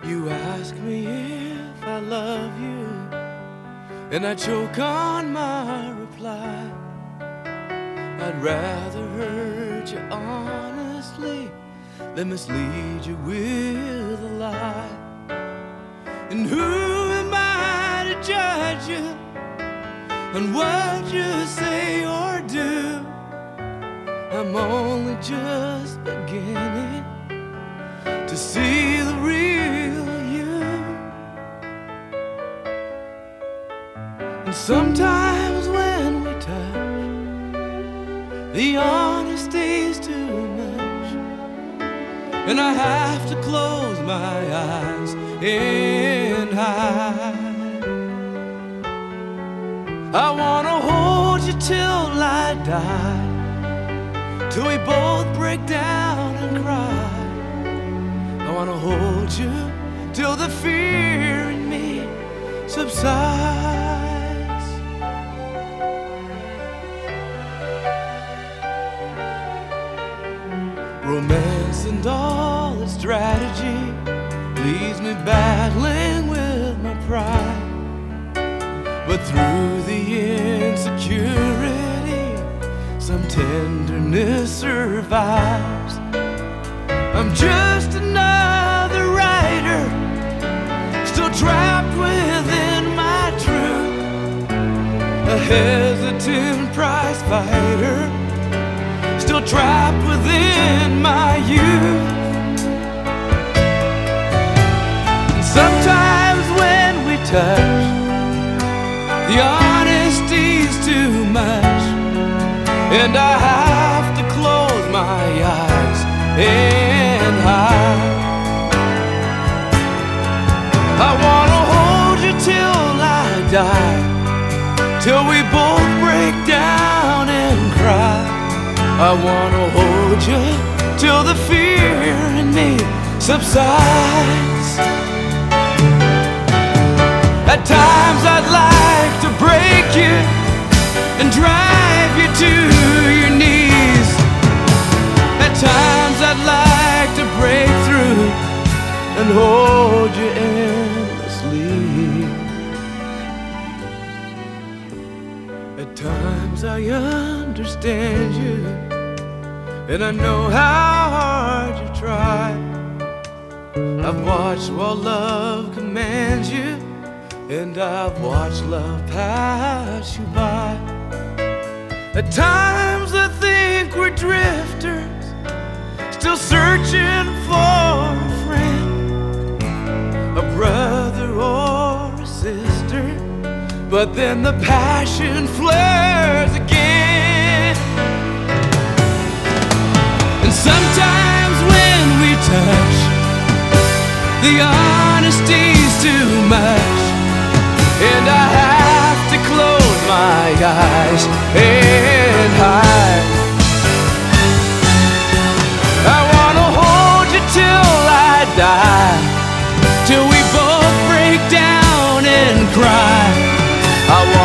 You ask me if I love you, and I choke on my reply. I'd rather hurt you honestly than mislead you with a lie. And who am I to judge you on what you say or do? I'm only just beginning to see the real you. And sometimes when we touch, the honesty's too much, and I have to close my eyes and hide. I wanna hold you till I die, till we both break down and cry. I wanna hold you till the fear in me subsides. Romance and all its strategy leaves me battling with my pride. But through the insecurity, some tenderness survives. I'm just another writer, still trapped within my truth, a hesitant prize fighter, still trapped within my youth. And sometimes when we touch, the honesty's too much, and I have to close my eyes and hide. I wanna hold you till I die, till we both break down and cry. I wanna hold you till the fear in me subsides. At times I'd like to break you and drive you to your knees. At times I'd like to break through and hold you endlessly. At times I understand you, and I know how hard you try. I've watched while love commands you, and I've watched love pass you by. At times I think we're drifters, still searching for a friend, a brother or a sister. But then the passion flares again. And sometimes when we touch, the honesty's too much, and I have to close my eyes and hide. I wanna hold you till I die, till we both break down and cry. I